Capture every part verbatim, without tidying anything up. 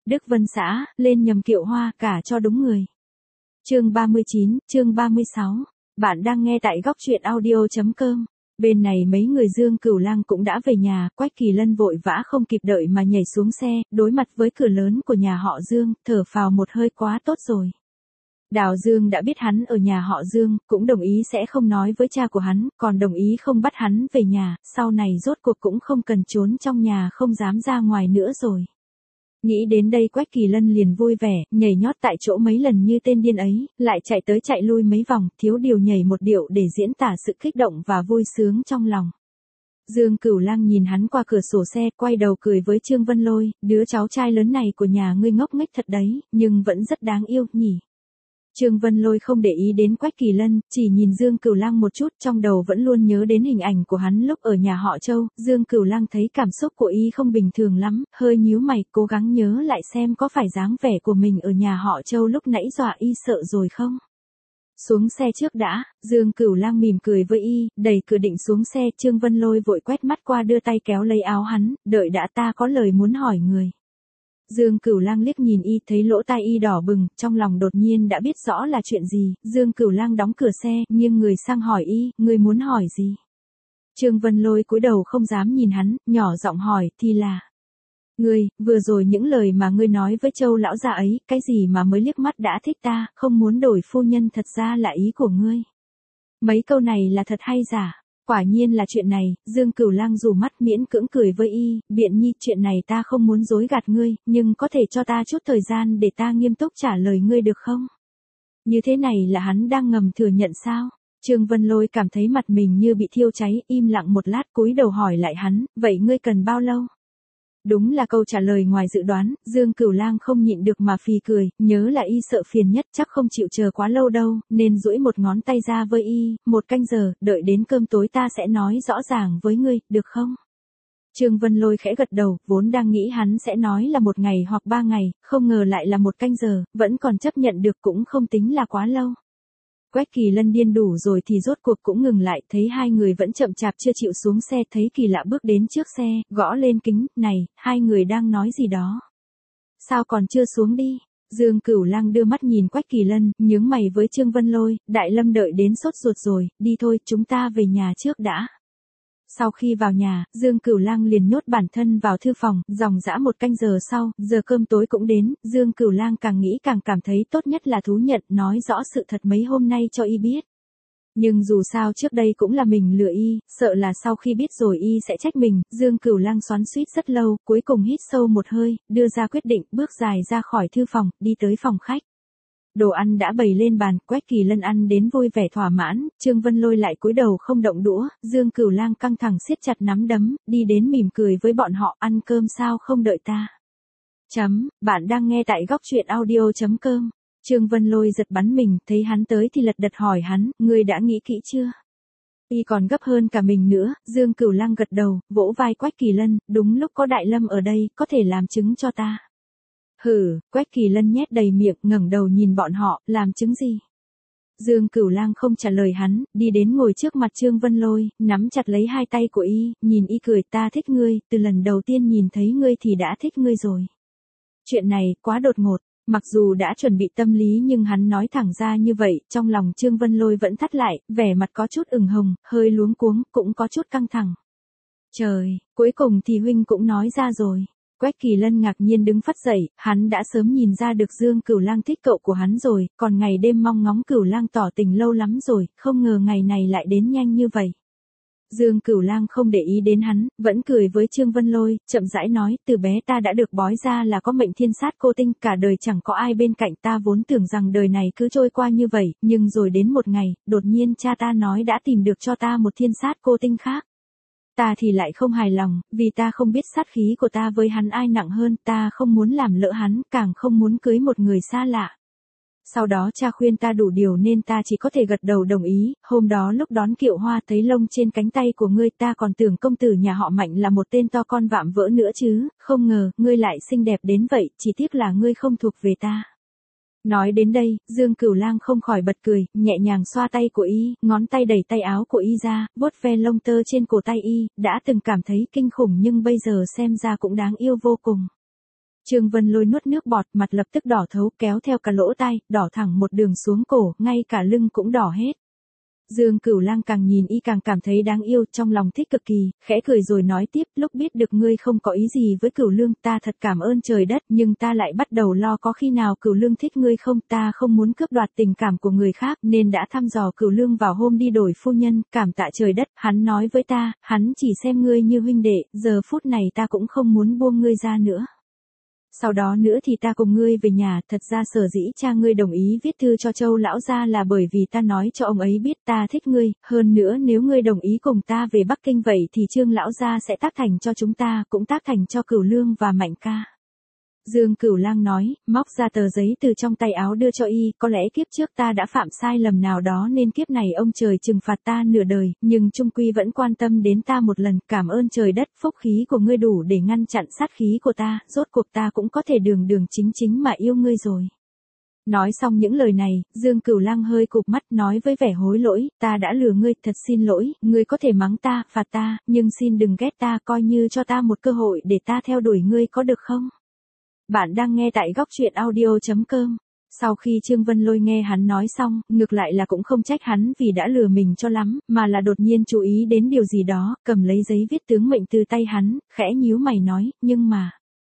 Đức Vân xã, lên nhầm kiệu hoa, cả cho đúng người. Chương ba mươi chín, chương ba mươi sáu. Bạn đang nghe tại góc truyện audio.com. Bên này mấy người Dương Cửu Lang cũng đã về nhà, Quách Kỳ Lân vội vã không kịp đợi mà nhảy xuống xe, đối mặt với cửa lớn của nhà họ Dương, thở phào một hơi quá tốt rồi. Đào Dương đã biết hắn ở nhà họ Dương, cũng đồng ý sẽ không nói với cha của hắn, còn đồng ý không bắt hắn về nhà, sau này rốt cuộc cũng không cần trốn trong nhà không dám ra ngoài nữa rồi. Nghĩ đến đây Quách Kỳ Lân liền vui vẻ, nhảy nhót tại chỗ mấy lần như tên điên ấy, lại chạy tới chạy lui mấy vòng, thiếu điều nhảy một điệu để diễn tả sự kích động và vui sướng trong lòng. Dương Cửu Lang nhìn hắn qua cửa sổ xe, quay đầu cười với Trương Vân Lôi, đứa cháu trai lớn này của nhà ngươi ngốc nghếch thật đấy, nhưng vẫn rất đáng yêu, nhỉ. Trương Vân Lôi không để ý đến Quách Kỳ Lân, chỉ nhìn Dương Cửu Lang một chút, trong đầu vẫn luôn nhớ đến hình ảnh của hắn lúc ở nhà họ Châu. Dương Cửu Lang thấy cảm xúc của y không bình thường lắm, hơi nhíu mày, cố gắng nhớ lại xem có phải dáng vẻ của mình ở nhà họ Châu lúc nãy dọa y sợ rồi không. Xuống xe trước đã, Dương Cửu Lang mỉm cười với y, đẩy cửa định xuống xe. Trương Vân Lôi vội quét mắt qua đưa tay kéo lấy áo hắn, đợi đã, ta có lời muốn hỏi người. Dương Cửu Lang liếc nhìn y, thấy lỗ tai y đỏ bừng, trong lòng đột nhiên đã biết rõ là chuyện gì. Dương Cửu Lang đóng cửa xe, nghiêng người sang hỏi y, ngươi muốn hỏi gì? Trương Vân Lôi cúi đầu không dám nhìn hắn, nhỏ giọng hỏi, thì là, ngươi, vừa rồi những lời mà ngươi nói với Châu lão gia ấy, cái gì mà mới liếc mắt đã thích ta, không muốn đổi phu nhân, thật ra là ý của ngươi. Mấy câu này là thật hay giả? Quả nhiên là chuyện này. Dương Cửu Lang dù mắt miễn cưỡng cười với y, biện nhi, chuyện này ta không muốn dối gạt ngươi, nhưng có thể cho ta chút thời gian để ta nghiêm túc trả lời ngươi được không? Như thế này là hắn đang ngầm thừa nhận sao? Trương Vân Lôi cảm thấy mặt mình như bị thiêu cháy, im lặng một lát cúi đầu hỏi lại hắn, vậy ngươi cần bao lâu? Đúng là câu trả lời ngoài dự đoán, Dương Cửu Lang không nhịn được mà phì cười, nhớ là y sợ phiền nhất, chắc không chịu chờ quá lâu đâu, nên duỗi một ngón tay ra với y, một canh giờ, đợi đến cơm tối ta sẽ nói rõ ràng với ngươi, được không? Trương Vân Lôi khẽ gật đầu, vốn đang nghĩ hắn sẽ nói là một ngày hoặc ba ngày, không ngờ lại là một canh giờ, vẫn còn chấp nhận được, cũng không tính là quá lâu. Quách Kỳ Lân điên đủ rồi thì rốt cuộc cũng ngừng lại, thấy hai người vẫn chậm chạp chưa chịu xuống xe, thấy kỳ lạ bước đến trước xe, gõ lên kính, này, hai người đang nói gì đó? Sao còn chưa xuống đi? Dương Cửu Lang đưa mắt nhìn Quách Kỳ Lân, nhướng mày với Trương Vân Lôi, Đại Lâm đợi đến sốt ruột rồi, đi thôi, chúng ta về nhà trước đã. Sau khi vào nhà, Dương Cửu Lang liền nhốt bản thân vào thư phòng, dòng dã một canh giờ sau, giờ cơm tối cũng đến, Dương Cửu Lang càng nghĩ càng cảm thấy tốt nhất là thú nhận, nói rõ sự thật mấy hôm nay cho y biết. Nhưng dù sao trước đây cũng là mình lừa y, sợ là sau khi biết rồi y sẽ trách mình, Dương Cửu Lang xoắn xuýt rất lâu, cuối cùng hít sâu một hơi, đưa ra quyết định, bước dài ra khỏi thư phòng, đi tới phòng khách. Đồ ăn đã bày lên bàn, Quách Kỳ Lân ăn đến vui vẻ thỏa mãn, Trương Vân Lôi lại cúi đầu không động đũa, Dương Cửu Lang căng thẳng siết chặt nắm đấm, đi đến mỉm cười với bọn họ, ăn cơm sao không đợi ta. Chấm, bạn đang nghe tại góc truyện audio.com. Trương Vân Lôi giật bắn mình, thấy hắn tới thì lật đật hỏi hắn, ngươi đã nghĩ kỹ chưa? Y còn gấp hơn cả mình nữa. Dương Cửu Lang gật đầu, vỗ vai Quách Kỳ Lân, đúng lúc có Đại Lâm ở đây, có thể làm chứng cho ta. Hừ, Quách Kỳ Lân nhét đầy miệng, ngẩng đầu nhìn bọn họ, làm chứng gì? Dương Cửu Lang không trả lời hắn, đi đến ngồi trước mặt Trương Vân Lôi, nắm chặt lấy hai tay của y, nhìn y cười, ta thích ngươi, từ lần đầu tiên nhìn thấy ngươi thì đã thích ngươi rồi. Chuyện này, quá đột ngột, mặc dù đã chuẩn bị tâm lý nhưng hắn nói thẳng ra như vậy, trong lòng Trương Vân Lôi vẫn thắt lại, vẻ mặt có chút ửng hồng, hơi luống cuống, cũng có chút căng thẳng. Trời, cuối cùng thì huynh cũng nói ra rồi. Quách Kỳ Lân ngạc nhiên đứng phắt dậy, hắn đã sớm nhìn ra được Dương Cửu Lang thích cậu của hắn rồi, còn ngày đêm mong ngóng Cửu Lang tỏ tình lâu lắm rồi, không ngờ ngày này lại đến nhanh như vậy. Dương Cửu Lang không để ý đến hắn, vẫn cười với Trương Vân Lôi, chậm rãi nói, từ bé ta đã được bói ra là có mệnh thiên sát cô tinh, cả đời chẳng có ai bên cạnh ta, vốn tưởng rằng đời này cứ trôi qua như vậy, nhưng rồi đến một ngày, đột nhiên cha ta nói đã tìm được cho ta một thiên sát cô tinh khác. Ta thì lại không hài lòng, vì ta không biết sát khí của ta với hắn ai nặng hơn, ta không muốn làm lỡ hắn, càng không muốn cưới một người xa lạ. Sau đó cha khuyên ta đủ điều nên ta chỉ có thể gật đầu đồng ý, hôm đó lúc đón kiệu hoa thấy lông trên cánh tay của ngươi ta còn tưởng công tử nhà họ Mạnh là một tên to con vạm vỡ nữa chứ, không ngờ, ngươi lại xinh đẹp đến vậy, chỉ tiếc là ngươi không thuộc về ta. Nói đến đây, Dương Cửu Lang không khỏi bật cười, nhẹ nhàng xoa tay của y, ngón tay đẩy tay áo của y ra, vuốt ve lông tơ trên cổ tay y, đã từng cảm thấy kinh khủng nhưng bây giờ xem ra cũng đáng yêu vô cùng. Trương Vân Lôi nuốt nước bọt, mặt lập tức đỏ thấu, kéo theo cả lỗ tai, đỏ thẳng một đường xuống cổ, ngay cả lưng cũng đỏ hết. Dương Cửu Lang càng nhìn y càng cảm thấy đáng yêu, trong lòng thích cực kỳ, khẽ cười rồi nói tiếp, lúc biết được ngươi không có ý gì với Cửu Lương, ta thật cảm ơn trời đất, nhưng ta lại bắt đầu lo có khi nào Cửu Lương thích ngươi không, ta không muốn cướp đoạt tình cảm của người khác, nên đã thăm dò Cửu Lương vào hôm đi đổi phu nhân, cảm tạ trời đất, hắn nói với ta, hắn chỉ xem ngươi như huynh đệ, giờ phút này ta cũng không muốn buông ngươi ra nữa. Sau đó nữa thì ta cùng ngươi về nhà, thật ra sở dĩ cha ngươi đồng ý viết thư cho Châu lão gia là bởi vì ta nói cho ông ấy biết ta thích ngươi, hơn nữa nếu ngươi đồng ý cùng ta về Bắc Kinh vậy thì Trương lão gia sẽ tác thành cho chúng ta, cũng tác thành cho Cửu Lương và Mạnh ca. Dương Cửu Lang nói, móc ra tờ giấy từ trong tay áo đưa cho y, có lẽ kiếp trước ta đã phạm sai lầm nào đó nên kiếp này ông trời trừng phạt ta nửa đời, nhưng trung quy vẫn quan tâm đến ta một lần, cảm ơn trời đất, phúc khí của ngươi đủ để ngăn chặn sát khí của ta, rốt cuộc ta cũng có thể đường đường chính chính mà yêu ngươi rồi. Nói xong những lời này, Dương Cửu Lang hơi cụp mắt nói với vẻ hối lỗi, ta đã lừa ngươi, thật xin lỗi, ngươi có thể mắng ta, phạt ta, nhưng xin đừng ghét ta, coi như cho ta một cơ hội để ta theo đuổi ngươi có được không? Bạn đang nghe tại góc truyện audio chấm com. Sau khi Trương Vân Lôi nghe hắn nói xong, ngược lại là cũng không trách hắn vì đã lừa mình cho lắm, mà là đột nhiên chú ý đến điều gì đó, cầm lấy giấy viết tướng mệnh từ tay hắn, khẽ nhíu mày nói, nhưng mà,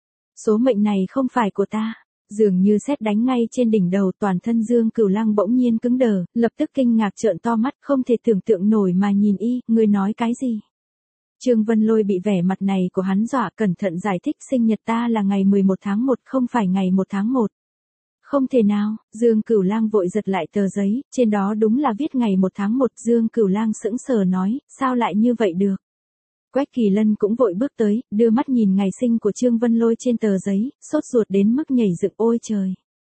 số mệnh này không phải của ta. Dường như sét đánh ngay trên đỉnh đầu, toàn thân Dương Cửu Lang bỗng nhiên cứng đờ, lập tức kinh ngạc trợn to mắt, không thể tưởng tượng nổi mà nhìn y, ngươi nói cái gì? Trương Vân Lôi bị vẻ mặt này của hắn dọa, cẩn thận giải thích, sinh nhật ta là ngày mười một tháng một, không phải ngày một tháng một. Không thể nào, Dương Cửu Lang vội giật lại tờ giấy, trên đó đúng là viết ngày một tháng một, Dương Cửu Lang sững sờ nói, sao lại như vậy được? Quách Kỳ Lân cũng vội bước tới, đưa mắt nhìn ngày sinh của Trương Vân Lôi trên tờ giấy, sốt ruột đến mức nhảy dựng, ôi trời.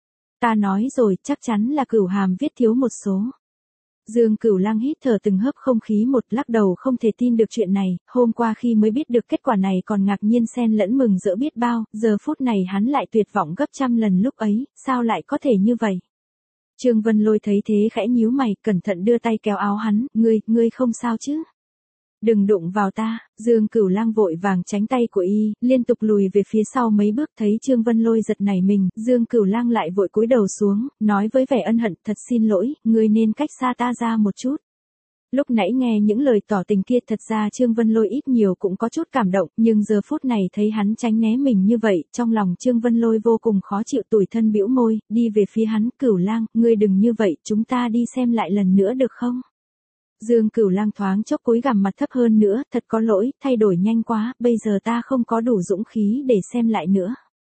Ta nói rồi, chắc chắn là Cửu Hàm viết thiếu một số. Dương Cửu Lang hít thở từng hớp không khí một, lắc đầu không thể tin được chuyện này, hôm qua khi mới biết được kết quả này còn ngạc nhiên xen lẫn mừng rỡ biết bao, giờ phút này hắn lại tuyệt vọng gấp trăm lần lúc ấy, sao lại có thể như vậy? Trương Vân Lôi thấy thế khẽ nhíu mày, cẩn thận đưa tay kéo áo hắn, ngươi, ngươi không sao chứ? Đừng đụng vào ta, Dương Cửu Lang vội vàng tránh tay của y, liên tục lùi về phía sau mấy bước, thấy Trương Vân Lôi giật nảy mình, Dương Cửu Lang lại vội cúi đầu xuống, nói với vẻ ân hận, thật xin lỗi, ngươi nên cách xa ta ra một chút. Lúc nãy nghe những lời tỏ tình kia thật ra Trương Vân Lôi ít nhiều cũng có chút cảm động, nhưng giờ phút này thấy hắn tránh né mình như vậy, trong lòng Trương Vân Lôi vô cùng khó chịu, tủi thân bĩu môi, đi về phía hắn, Cửu Lang, ngươi đừng như vậy, chúng ta đi xem lại lần nữa được không? Dương Cửu Lang thoáng chốc cúi gằm mặt thấp hơn nữa, thật có lỗi, thay đổi nhanh quá, bây giờ ta không có đủ dũng khí để xem lại nữa.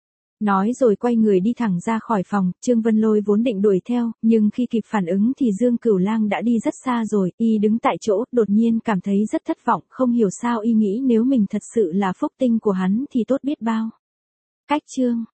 Nói rồi quay người đi thẳng ra khỏi phòng, Trương Vân Lôi vốn định đuổi theo, nhưng khi kịp phản ứng thì Dương Cửu Lang đã đi rất xa rồi, y đứng tại chỗ, đột nhiên cảm thấy rất thất vọng, không hiểu sao y nghĩ nếu mình thật sự là phúc tinh của hắn thì tốt biết bao. Cách chương